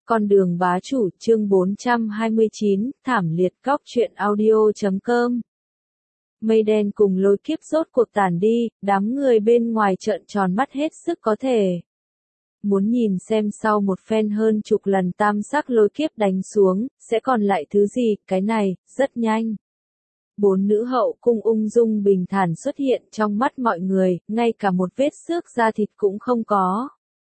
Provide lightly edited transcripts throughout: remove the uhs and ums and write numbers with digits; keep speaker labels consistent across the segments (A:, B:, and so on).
A: Con đường bá chủ chương 429, thảm liệt góc truyện audio.com. Mây đen cùng lôi kiếp rốt cuộc tản đi, đám người bên ngoài trợn tròn mắt hết sức có thể. Muốn nhìn xem sau một phen hơn chục lần tam sắc lôi kiếp đánh xuống, sẽ còn lại thứ gì, cái này, rất nhanh. 4 nữ hậu cung ung dung bình thản xuất hiện trong mắt mọi người, ngay cả một vết xước da thịt cũng không có.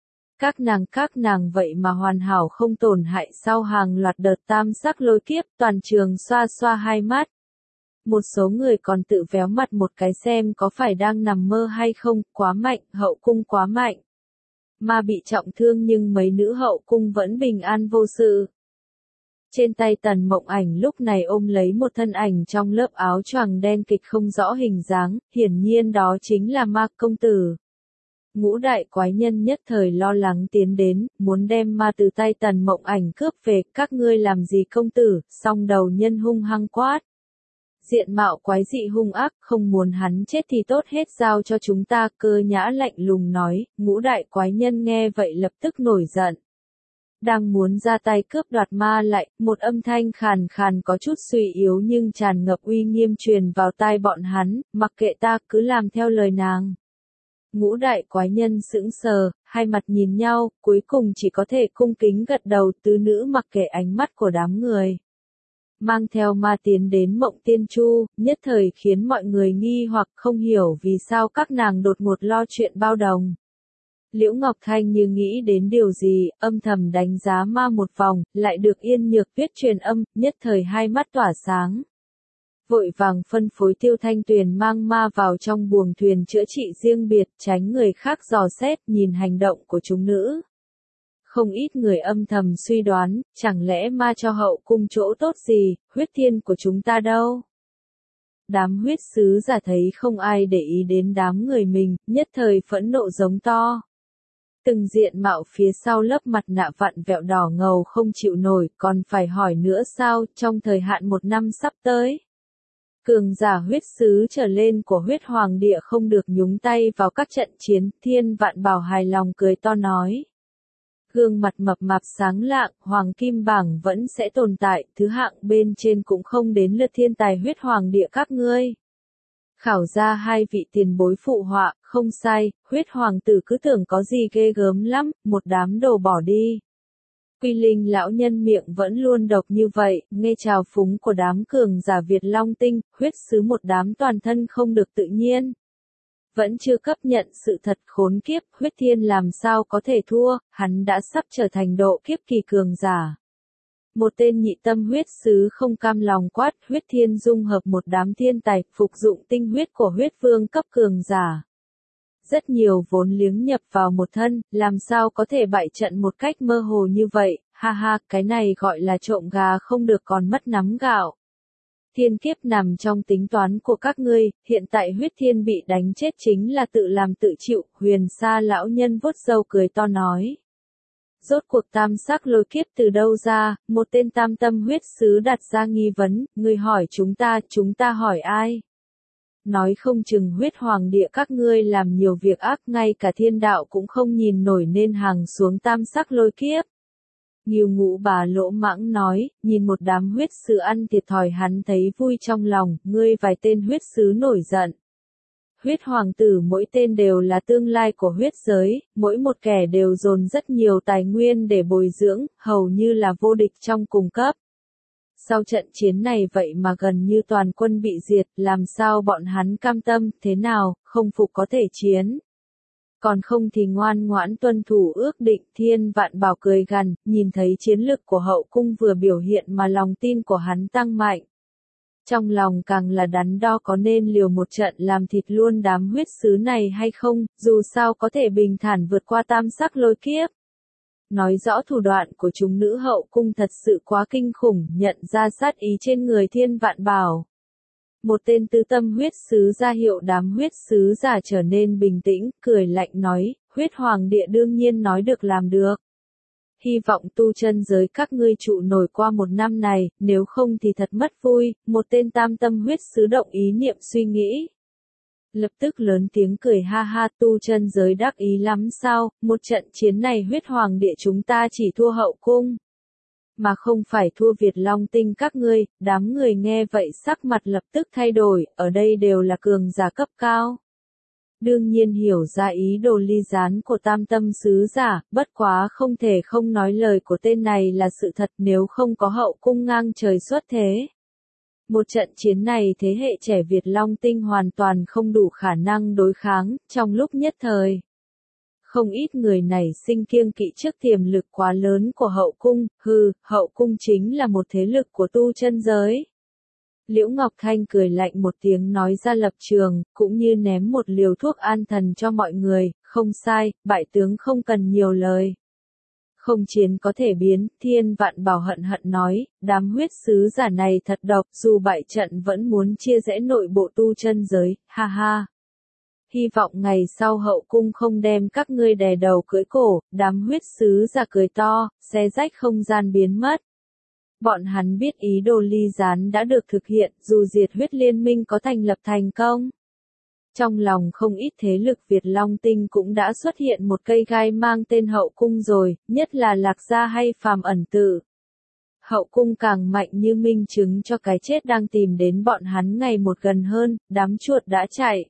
A: Các nàng vậy mà hoàn hảo không tổn hại sau hàng loạt đợt tam sắc lôi kiếp, toàn trường xoa xoa hai mắt. Một số người còn tự véo mặt một cái xem có phải đang nằm mơ hay không, quá mạnh, hậu cung quá mạnh. Mà bị trọng thương nhưng mấy nữ hậu cung vẫn bình an vô sự. Trên tay Tần Mộng Ảnh lúc này ôm lấy một thân ảnh trong lớp áo choàng đen kịch không rõ hình dáng, hiển nhiên đó chính là Ma công tử. Ngũ đại quái nhân nhất thời lo lắng tiến đến, muốn đem ma từ tay Tần Mộng Ảnh cướp về, các ngươi làm gì công tử, song đầu nhân hung hăng quát. Diện mạo quái dị hung ác, không muốn hắn chết thì tốt hết giao cho chúng ta, Cơ Nhã lạnh lùng nói, ngũ đại quái nhân nghe vậy lập tức nổi giận. Đang muốn ra tay cướp đoạt ma lại, một âm thanh khàn khàn có chút suy yếu nhưng tràn ngập uy nghiêm truyền vào tai bọn hắn, mặc kệ ta cứ làm theo lời nàng. Ngũ đại quái nhân sững sờ, hai mặt nhìn nhau, cuối cùng chỉ có thể cung kính gật đầu. Tứ nữ mặc kệ ánh mắt của đám người. Mang theo ma tiến đến Mộng Tiên Chu, nhất thời khiến mọi người nghi hoặc không hiểu vì sao các nàng đột ngột lo chuyện bao đồng. Liễu Ngọc Thanh như nghĩ đến điều gì, âm thầm đánh giá ma một vòng, lại được Yên Nhược Tuyết truyền âm, nhất thời hai mắt tỏa sáng. Vội vàng phân phối Tiêu Thanh Tuyền mang ma vào trong buồng thuyền chữa trị riêng biệt, tránh người khác dò xét, nhìn hành động của chúng nữ. Không ít người âm thầm suy đoán, chẳng lẽ ma cho hậu cung chỗ tốt gì, huyết thiên của chúng ta đâu? Đám huyết sứ giả thấy không ai để ý đến đám người mình, nhất thời phẫn nộ giống to. Từng diện mạo phía sau lớp mặt nạ vặn vẹo đỏ ngầu không chịu nổi, còn phải hỏi nữa sao, trong thời hạn 1 năm sắp tới. Cường giả huyết sứ trở lên của huyết hoàng địa không được nhúng tay vào các trận chiến, Thiên Vạn Bảo hài lòng cười to nói. Gương mặt mập mạp sáng lạng, hoàng kim bảng vẫn sẽ tồn tại, thứ hạng bên trên cũng không đến lượt thiên tài huyết hoàng địa các ngươi. Khảo ra hai vị tiền bối phụ họa, không sai, huyết hoàng tử cứ tưởng có gì ghê gớm lắm, một đám đồ bỏ đi. Quy Linh lão nhân miệng vẫn luôn độc như vậy, nghe trào phúng của đám cường giả Việt Long Tinh, huyết sứ một đám toàn thân không được tự nhiên. Vẫn chưa chấp nhận sự thật khốn kiếp, huyết thiên làm sao có thể thua, hắn đã sắp trở thành độ kiếp kỳ cường giả. Một tên nhị tâm huyết sứ không cam lòng quát, huyết thiên dung hợp một đám thiên tài, phục dụng tinh huyết của huyết vương cấp cường giả. Rất nhiều vốn liếng nhập vào một thân, làm sao có thể bại trận một cách mơ hồ như vậy, ha ha, cái này gọi là trộm gà không được còn mất nắm gạo. Thiên kiếp nằm trong tính toán của các ngươi, hiện tại huyết thiên bị đánh chết chính là tự làm tự chịu, Huyền Sa lão nhân vuốt râu cười to nói. Rốt cuộc tam sắc lôi kiếp từ đâu ra, một tên tam tâm huyết sứ đặt ra nghi vấn, ngươi hỏi chúng ta hỏi ai? Nói không chừng huyết hoàng địa các ngươi làm nhiều việc ác, ngay cả thiên đạo cũng không nhìn nổi nên hàng xuống tam sắc lôi kiếp. Ngưu Ngũ bà lỗ mãng nói, nhìn một đám huyết sứ ăn thiệt thòi hắn thấy vui trong lòng, ngươi vài tên huyết sứ nổi giận. Huyết hoàng tử mỗi tên đều là tương lai của huyết giới, mỗi một kẻ đều dồn rất nhiều tài nguyên để bồi dưỡng, hầu như là vô địch trong cùng cấp. Sau trận chiến này vậy mà gần như toàn quân bị diệt, làm sao bọn hắn cam tâm, thế nào, không phục có thể chiến. Còn không thì ngoan ngoãn tuân thủ ước định. Thiên Vạn Bảo cười gằn, nhìn thấy chiến lực của hậu cung vừa biểu hiện mà lòng tin của hắn tăng mạnh. Trong lòng càng là đắn đo có nên liều một trận làm thịt luôn đám huyết sứ này hay không, dù sao có thể bình thản vượt qua tam sắc lôi kiếp. Nói rõ thủ đoạn của chúng nữ hậu cung thật sự quá kinh khủng, nhận ra sát ý trên người Thiên Vạn Bảo. Một tên tứ tâm huyết sứ ra hiệu đám huyết sứ giả trở nên bình tĩnh, cười lạnh nói, huyết hoàng địa đương nhiên nói được làm được. Hy vọng tu chân giới các ngươi trụ nổi qua 1 năm này, nếu không thì thật mất vui, một tên tam tâm huyết sứ động ý niệm suy nghĩ. Lập tức lớn tiếng cười ha ha, tu chân giới đắc ý lắm sao, một trận chiến này huyết hoàng địa chúng ta chỉ thua hậu cung, mà không phải thua Việt Long Tinh các ngươi. Đám người nghe vậy sắc mặt lập tức thay đổi, ở đây đều là cường giả cấp cao. Đương nhiên hiểu ra ý đồ ly gián của tam tâm sứ giả, bất quá không thể không nói lời của tên này là sự thật, nếu không có hậu cung ngang trời xuất thế. Một trận chiến này thế hệ trẻ Việt Long Tinh hoàn toàn không đủ khả năng đối kháng, trong lúc nhất thời. Không ít người nảy sinh kiêng kỵ trước tiềm lực quá lớn của hậu cung, hậu cung chính là một thế lực của tu chân giới. Liễu Ngọc Thanh cười lạnh một tiếng nói ra lập trường, cũng như ném một liều thuốc an thần cho mọi người, không sai, bại tướng không cần nhiều lời. Không chiến có thể biến, Thiên Vạn Bảo hận hận nói, đám huyết sứ giả này thật độc, dù bại trận vẫn muốn chia rẽ nội bộ tu chân giới, ha ha. Hy vọng ngày sau hậu cung không đem các ngươi đè đầu cưỡi cổ, đám huyết sứ giả cười to, xé rách không gian biến mất. Bọn hắn biết ý đồ ly gián đã được thực hiện, dù diệt huyết liên minh có thành lập thành công. Trong lòng không ít thế lực Việt Long Tinh cũng đã xuất hiện một cây gai mang tên hậu cung rồi, nhất là Lạc Gia hay Phàm Ẩn Tự. Hậu cung càng mạnh như minh chứng cho cái chết đang tìm đến bọn hắn ngày một gần hơn, đám chuột đã chạy.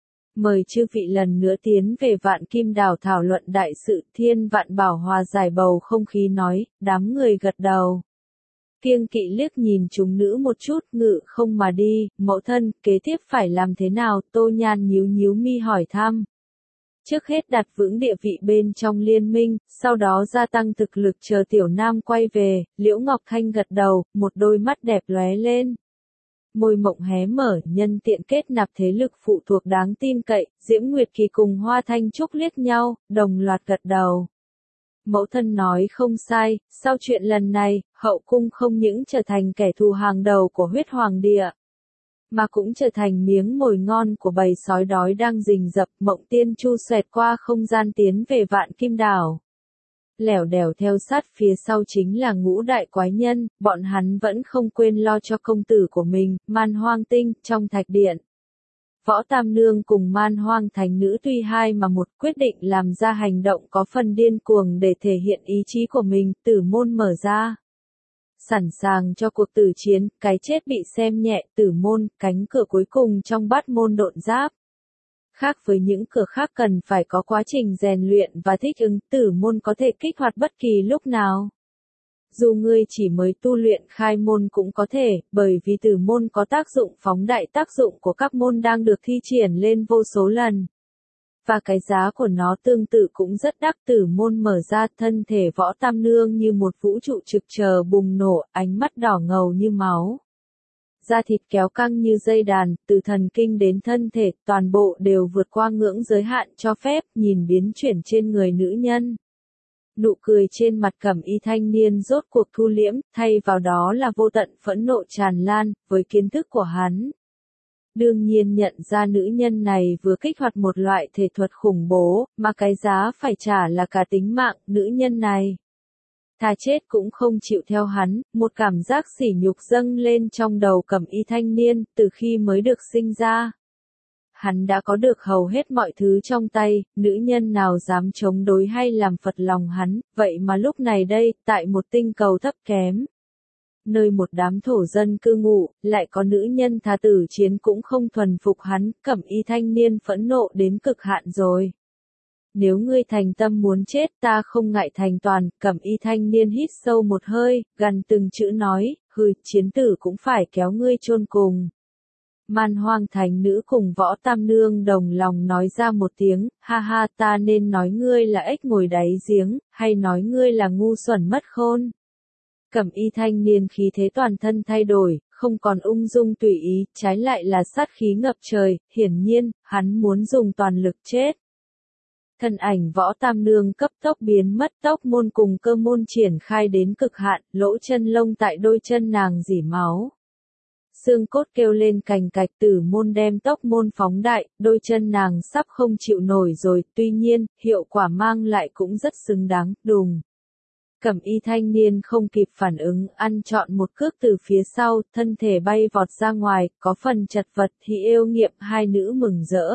A: Mời chư vị lần nữa tiến về Vạn Kim Đảo thảo luận đại sự. Thiên Vạn Bảo hòa giải bầu không khí nói, đám người gật đầu. Kiêng kỵ liếc nhìn chúng nữ một chút, ngự không mà đi, mẫu thân, kế tiếp phải làm thế nào, Tô Nhan nhíu nhíu mi hỏi thăm. Trước hết đặt vững địa vị bên trong liên minh, sau đó gia tăng thực lực chờ Tiểu Nam quay về. Liễu Ngọc Thanh gật đầu, một đôi mắt đẹp lóe lên. Môi mộng hé mở, nhân tiện kết nạp thế lực phụ thuộc đáng tin cậy. Diễm Nguyệt Kỳ cùng Hoa Thanh Trúc liếc nhau, đồng loạt gật đầu. Mẫu thân nói không sai, sau chuyện lần này, hậu cung không những trở thành kẻ thù hàng đầu của huyết hoàng địa, mà cũng trở thành miếng mồi ngon của bầy sói đói đang rình rập. Mộng Tiên Chu xoẹt qua không gian tiến về Vạn Kim Đảo. Lẻo đẻo theo sát phía sau chính là ngũ đại quái nhân, bọn hắn vẫn không quên lo cho công tử của mình, Man Hoang Tinh, trong thạch điện. Võ Tam Nương cùng Man Hoang Thành Nữ tuy hai mà một, quyết định làm ra hành động có phần điên cuồng để thể hiện ý chí của mình. Tử môn mở ra, sẵn sàng cho cuộc tử chiến, cái chết bị xem nhẹ. Tử môn, cánh cửa cuối cùng trong bát môn độn giáp. Khác với những cửa khác cần phải có quá trình rèn luyện và thích ứng, tử môn có thể kích hoạt bất kỳ lúc nào. Dù ngươi chỉ mới tu luyện khai môn cũng có thể, bởi vì tử môn có tác dụng phóng đại tác dụng của các môn đang được thi triển lên vô số lần. Và cái giá của nó tương tự cũng rất đắt. Tử môn mở ra, thân thể Võ Tam Nương như một vũ trụ trực chờ bùng nổ, ánh mắt đỏ ngầu như máu. Da thịt kéo căng như dây đàn, từ thần kinh đến thân thể, toàn bộ đều vượt qua ngưỡng giới hạn cho phép, nhìn biến chuyển trên người nữ nhân. Nụ cười trên mặt Cẩm Y thanh niên rốt cuộc thu liễm, thay vào đó là vô tận phẫn nộ tràn lan. Với kiến thức của hắn, đương nhiên nhận ra nữ nhân này vừa kích hoạt một loại thể thuật khủng bố, mà cái giá phải trả là cả tính mạng. Nữ nhân này thà chết cũng không chịu theo hắn. Một cảm giác sỉ nhục dâng lên trong đầu Cẩm Y thanh niên. Từ khi mới được sinh ra, hắn đã có được hầu hết mọi thứ trong tay, nữ nhân nào dám chống đối hay làm phật lòng hắn. Vậy mà lúc này đây, tại một tinh cầu thấp kém, nơi một đám thổ dân cư ngụ, lại có nữ nhân thà tử chiến cũng không thuần phục hắn. Cẩm Y thanh niên phẫn nộ đến cực hạn rồi. Nếu ngươi thành tâm muốn chết, ta không ngại thành toàn. Cẩm Y thanh niên hít sâu một hơi, gằn từng chữ nói, chiến tử cũng phải kéo ngươi chôn cùng. Man Hoang Thành Nữ cùng Võ Tam Nương đồng lòng nói ra một tiếng, ha ha, ta nên nói ngươi là ếch ngồi đáy giếng, hay nói ngươi là ngu xuẩn mất khôn. Cẩm Y thanh niên khí thế toàn thân thay đổi, không còn ung dung tùy ý, trái lại là sát khí ngập trời. Hiển nhiên, hắn muốn dùng toàn lực chết. Thân ảnh Võ Tam Nương cấp tốc biến mất, tốc môn cùng cơ môn triển khai đến cực hạn, lỗ chân lông tại đôi chân nàng rỉ máu. Xương cốt kêu lên cành cạch. Tử môn đem tốc môn phóng đại, đôi chân nàng sắp không chịu nổi rồi, tuy nhiên, hiệu quả mang lại cũng rất xứng đáng. Đùng. Cẩm y thanh niên không kịp phản ứng, ăn trọn một cước từ phía sau, thân thể bay vọt ra ngoài, có phần chật vật thì êu nghiệm hai nữ mừng rỡ.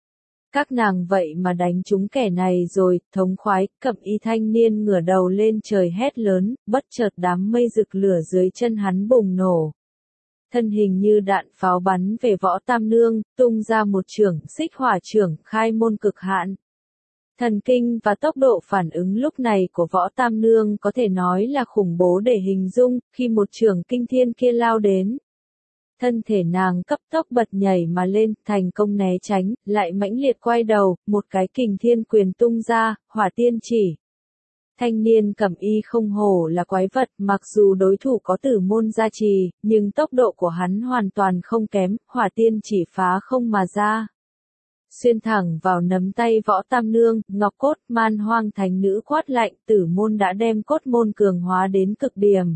A: Các nàng vậy mà đánh trúng kẻ này rồi, thống khoái, cẩm y thanh niên ngửa đầu lên trời hét lớn, bất chợt đám mây rực lửa dưới chân hắn bùng nổ. Thân hình như đạn pháo bắn về Võ Tam Nương, tung ra một chưởng, xích hỏa chưởng, khai môn cực hạn. Thần kinh và tốc độ phản ứng lúc này của Võ Tam Nương có thể nói là khủng bố để hình dung, khi một chưởng kinh thiên kia lao đến. Thân thể nàng cấp tốc bật nhảy mà lên, thành công né tránh, lại mãnh liệt quay đầu, một cái kình thiên quyền tung ra, hỏa tiên chỉ. Thanh niên cẩm y không hổ là quái vật, mặc dù đối thủ có tử môn gia trì, nhưng tốc độ của hắn hoàn toàn không kém, hỏa tiên chỉ phá không mà ra. Xuyên thẳng vào nắm tay Võ Tam Nương, ngọc cốt man hoang thánh nữ quát lạnh, tử môn đã đem cốt môn cường hóa đến cực điểm.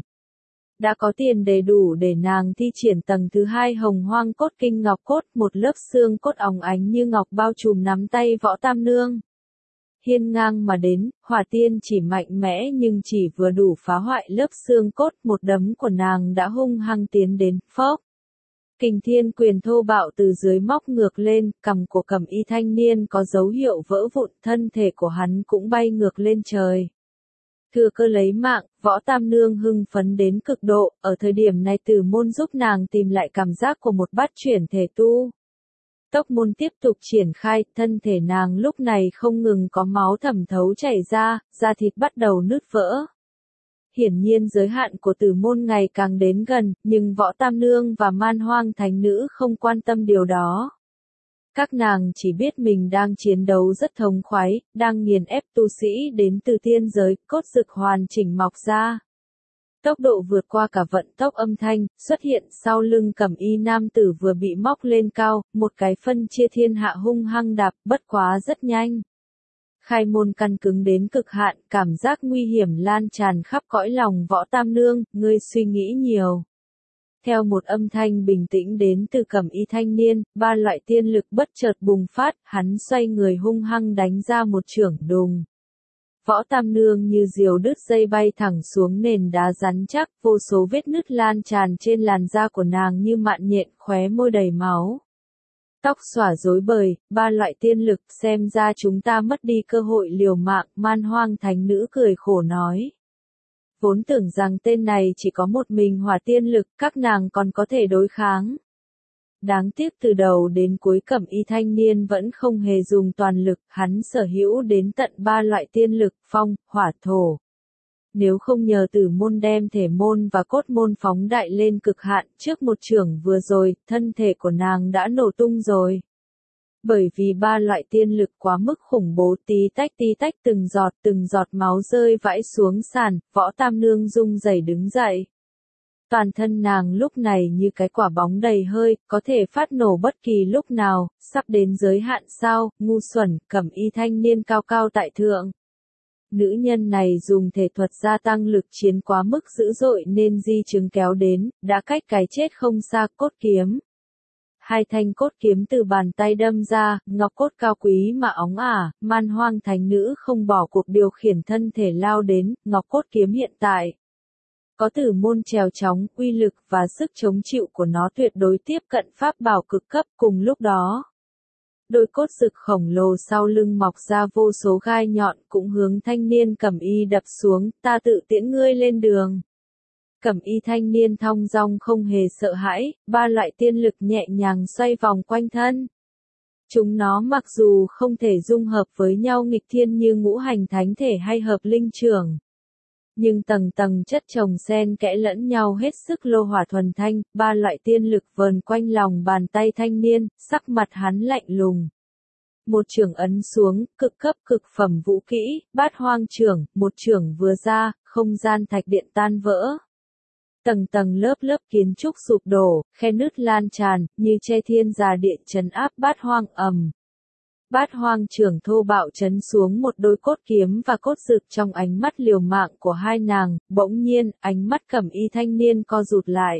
A: Đã có tiền đầy đủ để nàng thi triển tầng thứ 2 hồng hoang cốt kinh ngọc cốt, một lớp xương cốt óng ánh như ngọc bao trùm nắm tay Võ Tam Nương. Hiên ngang mà đến, hỏa tiên chỉ mạnh mẽ nhưng chỉ vừa đủ phá hoại lớp xương cốt, một đấm của nàng đã hung hăng tiến đến, phốc. Kình thiên quyền thô bạo từ dưới móc ngược lên, cằm của cẩm y thanh niên có dấu hiệu vỡ vụn, thân thể của hắn cũng bay ngược lên trời. Thừa cơ lấy mạng, Võ Tam Nương hưng phấn đến cực độ, ở thời điểm này tử môn giúp nàng tìm lại cảm giác của một bát chuyển thể tu. Tốc môn tiếp tục triển khai, thân thể nàng lúc này không ngừng có máu thẩm thấu chảy ra, da thịt bắt đầu nứt vỡ. Hiển nhiên giới hạn của tử môn ngày càng đến gần, nhưng Võ Tam Nương và man hoang thánh nữ không quan tâm điều đó. Các nàng chỉ biết mình đang chiến đấu rất thống khoái, đang nghiền ép tu sĩ đến từ tiên giới, cốt dực hoàn chỉnh mọc ra. Tốc độ vượt qua cả vận tốc âm thanh, xuất hiện sau lưng cẩm y nam tử vừa bị móc lên cao, một cái phân chia thiên hạ hung hăng đạp, bất quá rất nhanh. Khai môn căn cứng đến cực hạn, cảm giác nguy hiểm lan tràn khắp cõi lòng Võ Tam Nương, ngươi suy nghĩ nhiều. Theo một âm thanh bình tĩnh đến từ cẩm y thanh niên, ba loại tiên lực bất chợt bùng phát, hắn xoay người hung hăng đánh ra một chưởng đùng. Võ Tam Nương như diều đứt dây bay thẳng xuống nền đá rắn chắc, vô số vết nứt lan tràn trên làn da của nàng như mạn nhện, khóe môi đầy máu. Tóc xõa rối bời, ba loại tiên lực, xem ra chúng ta mất đi cơ hội liều mạng, man hoang thánh nữ cười khổ nói. Vốn tưởng rằng tên này chỉ có một mình hỏa tiên lực, các nàng còn có thể đối kháng. Đáng tiếc từ đầu đến cuối cẩm y thanh niên vẫn không hề dùng toàn lực, hắn sở hữu đến tận ba loại tiên lực, phong, hỏa, thổ. Nếu không nhờ tử môn đem thể môn và cốt môn phóng đại lên cực hạn, trước một chưởng vừa rồi, thân thể của nàng đã nổ tung rồi. Bởi vì ba loại tiên lực quá mức khủng bố, tí tách từng giọt máu rơi vãi xuống sàn, Võ Tam Nương rung rẩy đứng dậy. Toàn thân nàng lúc này như cái quả bóng đầy hơi, có thể phát nổ bất kỳ lúc nào, sắp đến giới hạn sao, ngu xuẩn, cẩm y thanh niên cao cao tại thượng. Nữ nhân này dùng thể thuật gia tăng lực chiến quá mức dữ dội nên di chứng kéo đến, đã cách cái chết không xa, cốt kiếm. Hai thanh cốt kiếm từ bàn tay đâm ra, ngọc cốt cao quý mà óng ả, man hoang thánh nữ không bỏ cuộc điều khiển thân thể lao đến, ngọc cốt kiếm hiện tại. Có tử môn trèo chóng, uy lực và sức chống chịu của nó tuyệt đối tiếp cận pháp bảo cực cấp cùng lúc đó. Đôi cốt rực khổng lồ sau lưng mọc ra vô số gai nhọn cũng hướng thanh niên cẩm y đập xuống, ta tự tiễn ngươi lên đường. Cẩm y thanh niên thong dong không hề sợ hãi, ba loại tiên lực nhẹ nhàng xoay vòng quanh thân. Chúng nó mặc dù không thể dung hợp với nhau nghịch thiên như ngũ hành thánh thể hay hợp linh trưởng. Nhưng tầng tầng chất chồng xen kẽ lẫn nhau hết sức lô hỏa thuần thanh, ba loại tiên lực vờn quanh lòng bàn tay thanh niên, sắc mặt hắn lạnh lùng. Một chưởng ấn xuống, cực cấp cực phẩm vũ kỹ, bát hoang chưởng, một chưởng vừa ra, không gian thạch điện tan vỡ. Tầng tầng lớp lớp kiến trúc sụp đổ, khe nứt lan tràn, như che thiên già địa trấn áp bát hoang ầm. Bát hoang chưởng thô bạo chấn xuống một đôi cốt kiếm và cốt dực trong ánh mắt liều mạng của hai nàng, bỗng nhiên, ánh mắt cẩm y thanh niên co rụt lại.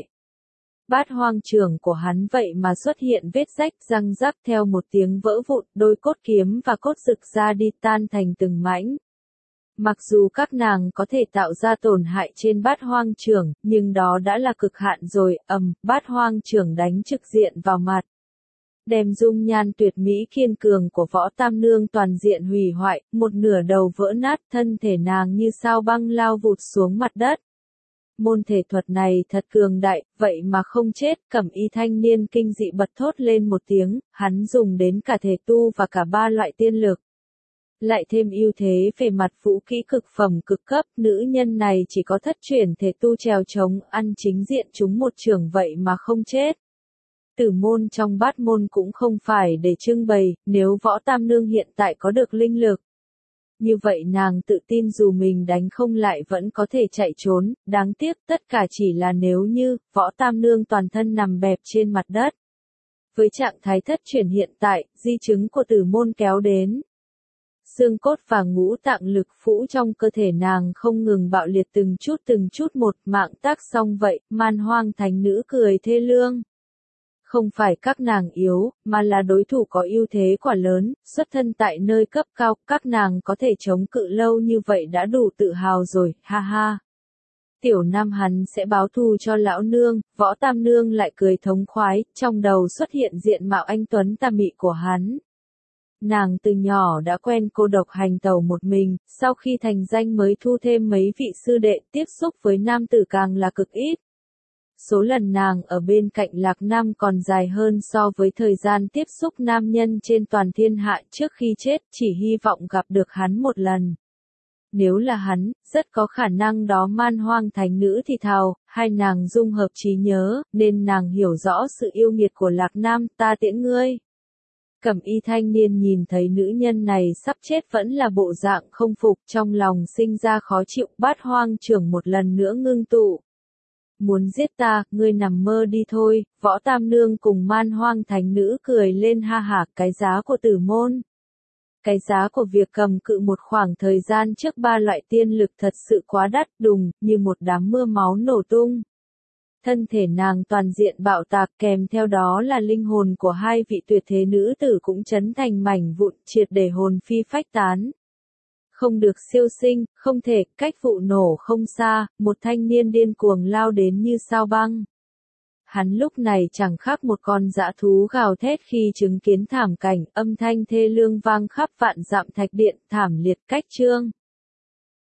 A: Bát hoang chưởng của hắn vậy mà xuất hiện vết rách răng rắc theo một tiếng vỡ vụn, đôi cốt kiếm và cốt dực ra đi tan thành từng mảnh. Mặc dù các nàng có thể tạo ra tổn hại trên Bát Hoang Trưởng, nhưng đó đã là cực hạn rồi, Bát Hoang Trưởng đánh trực diện vào mặt. Đem dung nhan tuyệt mỹ kiên cường của Võ Tam Nương toàn diện hủy hoại, một nửa đầu vỡ nát, thân thể nàng như sao băng lao vụt xuống mặt đất. Môn thể thuật này thật cường đại, vậy mà không chết, Cẩm Y thanh niên kinh dị bật thốt lên một tiếng, hắn dùng đến cả thể tu và cả ba loại tiên lực. Lại thêm ưu thế về mặt vũ kỹ cực phẩm cực cấp, nữ nhân này chỉ có thất chuyển thể tu trèo trống, ăn chính diện chúng một trường vậy mà không chết. Tử môn trong bát môn cũng không phải để trưng bày, nếu Võ Tam Nương hiện tại có được linh lực. Như vậy nàng tự tin dù mình đánh không lại vẫn có thể chạy trốn, đáng tiếc tất cả chỉ là nếu như, Võ Tam Nương toàn thân nằm bẹp trên mặt đất. Với trạng thái thất chuyển hiện tại, di chứng của tử môn kéo đến. Xương cốt và ngũ tạng lực phũ trong cơ thể nàng không ngừng bạo liệt từng chút một, mạng tác xong vậy, Man Hoang thánh nữ cười thê lương. Không phải các nàng yếu, mà là đối thủ có ưu thế quả lớn, xuất thân tại nơi cấp cao, các nàng có thể chống cự lâu như vậy đã đủ tự hào rồi, ha ha. Tiểu Nam hắn sẽ báo thù cho lão nương, Võ Tam Nương lại cười thống khoái, trong đầu xuất hiện diện mạo anh tuấn tà mị của hắn. Nàng từ nhỏ đã quen cô độc hành tẩu một mình, sau khi thành danh mới thu thêm mấy vị sư đệ, tiếp xúc với nam tử càng là cực ít. Số lần nàng ở bên cạnh Lạc Nam còn dài hơn so với thời gian tiếp xúc nam nhân trên toàn thiên hạ trước khi chết, chỉ hy vọng gặp được hắn một lần. Nếu là hắn, rất có khả năng đó Man Hoang thánh nữ thì thào, hai nàng dung hợp trí nhớ, nên nàng hiểu rõ sự yêu nghiệt của Lạc Nam, ta tiễn ngươi. Cẩm Y thanh niên nhìn thấy nữ nhân này sắp chết vẫn là bộ dạng không phục, trong lòng sinh ra khó chịu, Bát Hoang Trưởng một lần nữa ngưng tụ. Muốn giết ta, ngươi nằm mơ đi thôi, Võ Tam Nương cùng Man Hoang thánh nữ cười lên ha hả, cái giá của tử môn. Cái giá của việc cầm cự một khoảng thời gian trước ba loại tiên lực thật sự quá đắt đùng, như một đám mưa máu nổ tung. Thân thể nàng toàn diện bạo tạc kèm theo đó là linh hồn của hai vị tuyệt thế nữ tử cũng chấn thành mảnh vụn triệt để hồn phi phách tán. Không được siêu sinh, không thể, cách vụ nổ không xa, một thanh niên điên cuồng lao đến như sao băng. Hắn lúc này chẳng khác một con dã thú gào thét khi chứng kiến thảm cảnh, âm thanh thê lương vang khắp vạn dặm thạch điện, thảm liệt cách chương.